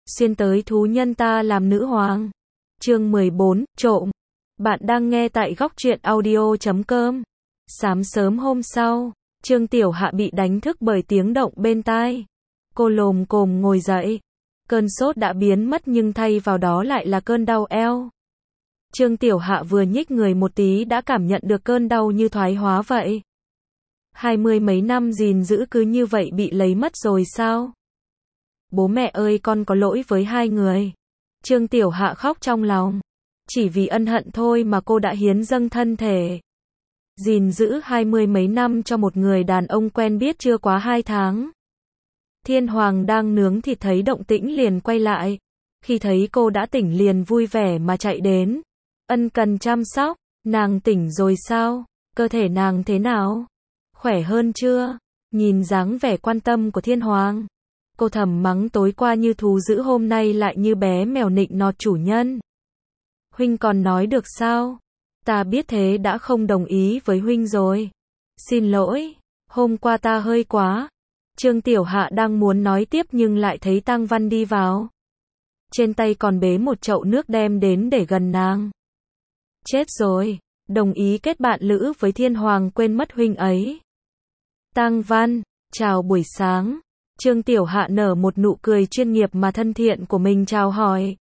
xuyên tới thú nhân ta làm nữ hoàng. Chương 14, trộm. Bạn đang nghe tại góc truyện audio.com. Sáng sớm hôm sau, Trương Tiểu Hạ bị đánh thức bởi tiếng động bên tai. Cô lồm cồm ngồi dậy. Cơn sốt đã biến mất nhưng thay vào đó lại là cơn đau eo. Trương Tiểu Hạ vừa nhích người một tí đã cảm nhận được cơn đau như thoái hóa vậy. 20 mấy năm gìn giữ cứ như vậy bị lấy mất rồi sao? Bố mẹ ơi, con có lỗi với hai người. Trương Tiểu Hạ khóc trong lòng. Chỉ vì ân hận thôi mà cô đã hiến dâng thân thể. Gìn giữ 20 mấy năm cho một người đàn ông quen biết chưa quá 2 tháng. Thiên Hoàng đang nướng thịt thấy động tĩnh liền quay lại. Khi thấy cô đã tỉnh liền vui vẻ mà chạy đến. Ân cần chăm sóc. Nàng tỉnh rồi sao? Cơ thể nàng thế nào? Khỏe hơn chưa? Nhìn dáng vẻ quan tâm của Thiên Hoàng, cô thầm mắng tối qua như thú dữ hôm nay lại như bé mèo nịnh nọt chủ nhân. Huynh còn nói được sao? Ta biết thế đã không đồng ý với huynh rồi. Xin lỗi, hôm qua ta hơi quá. Trương Tiểu Hạ đang muốn nói tiếp nhưng lại thấy Tang Văn đi vào. Trên tay còn bế một chậu nước đem đến để gần nàng. Chết rồi, đồng ý kết bạn lữ với Thiên Hoàng quên mất huynh ấy. Tang Văn, chào buổi sáng. Trương Tiểu Hạ nở một nụ cười chuyên nghiệp mà thân thiện của mình chào hỏi.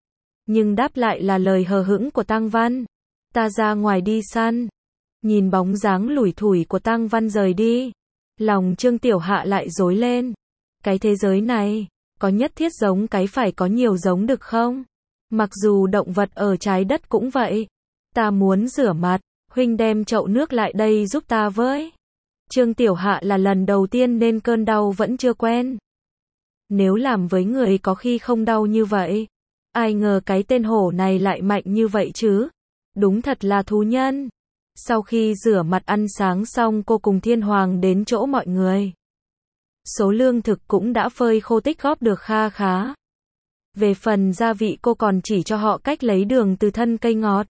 Nhưng đáp lại là lời hờ hững của Tang Văn. Ta ra ngoài đi săn. Nhìn bóng dáng lủi thủi của Tang Văn rời đi. Lòng Trương Tiểu Hạ lại rối lên. Cái thế giới này, có nhất thiết giống cái phải có nhiều giống được không? Mặc dù động vật ở trái đất cũng vậy. Ta muốn rửa mặt, huynh đem chậu nước lại đây giúp ta với. Trương Tiểu Hạ là lần đầu tiên nên cơn đau vẫn chưa quen. Nếu làm với người có khi không đau như vậy. Ai ngờ cái tên hổ này lại mạnh như vậy chứ. Đúng thật là thú nhân. Sau khi rửa mặt ăn sáng xong cô cùng Thiên Hoàng đến chỗ mọi người. Số lương thực cũng đã phơi khô tích góp được kha khá. Về phần gia vị cô còn chỉ cho họ cách lấy đường từ thân cây ngọt.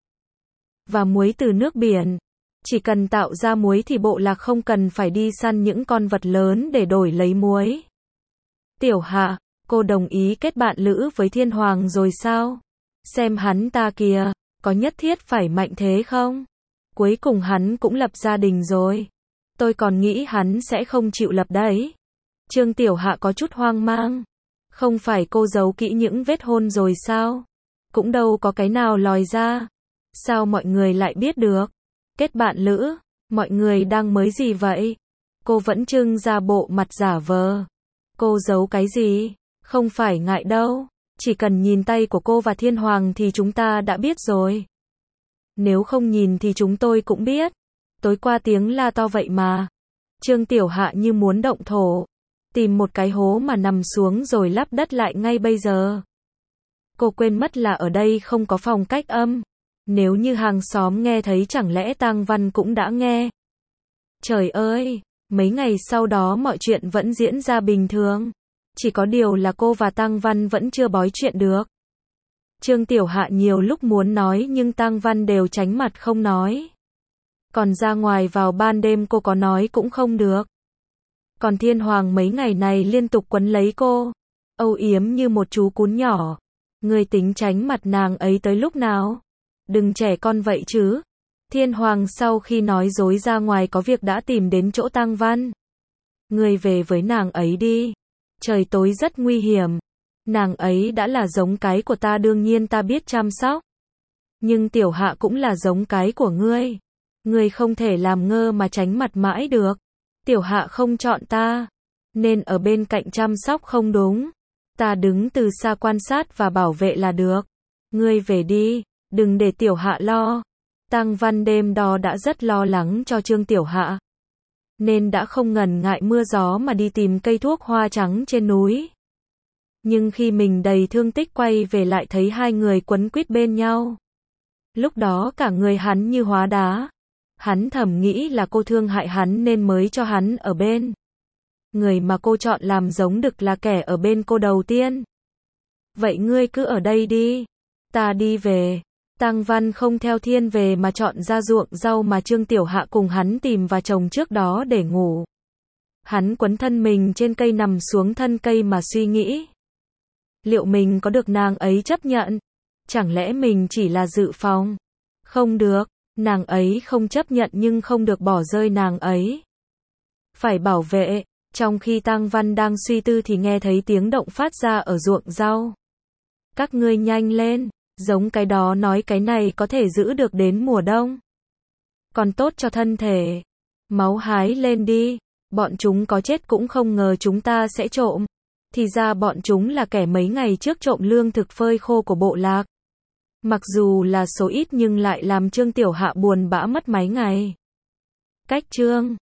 Và muối từ nước biển. Chỉ cần tạo ra muối thì bộ lạc không cần phải đi săn những con vật lớn để đổi lấy muối. Tiểu Hạ, cô đồng ý kết bạn lữ với Thiên Hoàng rồi sao? Xem hắn ta kìa, có nhất thiết phải mạnh thế không? Cuối cùng hắn cũng lập gia đình rồi. Tôi còn nghĩ hắn sẽ không chịu lập đấy. Trương Tiểu Hạ có chút hoang mang. Không phải cô giấu kỹ những vết hôn rồi sao? Cũng đâu có cái nào lòi ra. Sao mọi người lại biết được? Kết bạn lữ, mọi người đang mới gì vậy? Cô vẫn trưng ra bộ mặt giả vờ. Cô giấu cái gì? Không phải ngại đâu. Chỉ cần nhìn tay của cô và Thiên Hoàng thì chúng ta đã biết rồi. Nếu không nhìn thì chúng tôi cũng biết. Tối qua tiếng la to vậy mà. Trương Tiểu Hạ như muốn động thổ. Tìm một cái hố mà nằm xuống rồi lấp đất lại ngay bây giờ. Cô quên mất là ở đây không có phòng cách âm. Nếu như hàng xóm nghe thấy chẳng lẽ Tang Văn cũng đã nghe. Trời ơi, mấy ngày sau đó mọi chuyện vẫn diễn ra bình thường. Chỉ có điều là cô và Tang Văn vẫn chưa bói chuyện được. Trương Tiểu Hạ nhiều lúc muốn nói nhưng Tang Văn đều tránh mặt không nói. Còn ra ngoài vào ban đêm cô có nói cũng không được. Còn Thiên Hoàng mấy ngày này liên tục quấn lấy cô. Âu yếm như một chú cún nhỏ. Người tính tránh mặt nàng ấy tới lúc nào? Đừng trẻ con vậy chứ. Thiên Hoàng sau khi nói dối ra ngoài có việc đã tìm đến chỗ Tang Văn. Người về với nàng ấy đi. Trời tối rất nguy hiểm. Nàng ấy đã là giống cái của ta đương nhiên ta biết chăm sóc. Nhưng Tiểu Hạ cũng là giống cái của ngươi. Ngươi không thể làm ngơ mà tránh mặt mãi được. Tiểu Hạ không chọn ta. Nên ở bên cạnh chăm sóc không đúng. Ta đứng từ xa quan sát và bảo vệ là được. Ngươi về đi. Đừng để Tiểu Hạ lo. Tang Văn đêm đó đã rất lo lắng cho Trương Tiểu Hạ. Nên đã không ngần ngại mưa gió mà đi tìm cây thuốc hoa trắng trên núi. Nhưng khi mình đầy thương tích quay về lại thấy hai người quấn quýt bên nhau. Lúc đó cả người hắn như hóa đá. Hắn thầm nghĩ là cô thương hại hắn nên mới cho hắn ở bên. Người mà cô chọn làm giống đực là kẻ ở bên cô đầu tiên. Vậy ngươi cứ ở đây đi. Ta đi về. Tang Văn không theo Thiên về mà chọn ra ruộng rau mà Trương Tiểu Hạ cùng hắn tìm và trồng trước đó để ngủ. Hắn quấn thân mình trên cây nằm xuống thân cây mà suy nghĩ. Liệu mình có được nàng ấy chấp nhận? Chẳng lẽ mình chỉ là dự phòng? Không được, nàng ấy không chấp nhận nhưng không được bỏ rơi nàng ấy. Phải bảo vệ. Trong khi Tang Văn đang suy tư thì nghe thấy tiếng động phát ra ở ruộng rau. Các ngươi nhanh lên, giống cái đó nói cái này có thể giữ được đến mùa đông. Còn tốt cho thân thể. Máu hái lên đi, bọn chúng có chết cũng không ngờ chúng ta sẽ trộm. Thì ra bọn chúng là kẻ mấy ngày trước trộm lương thực phơi khô của bộ lạc. Mặc dù là số ít nhưng lại làm Trương Tiểu Hạ buồn bã mất mấy ngày. Cách chương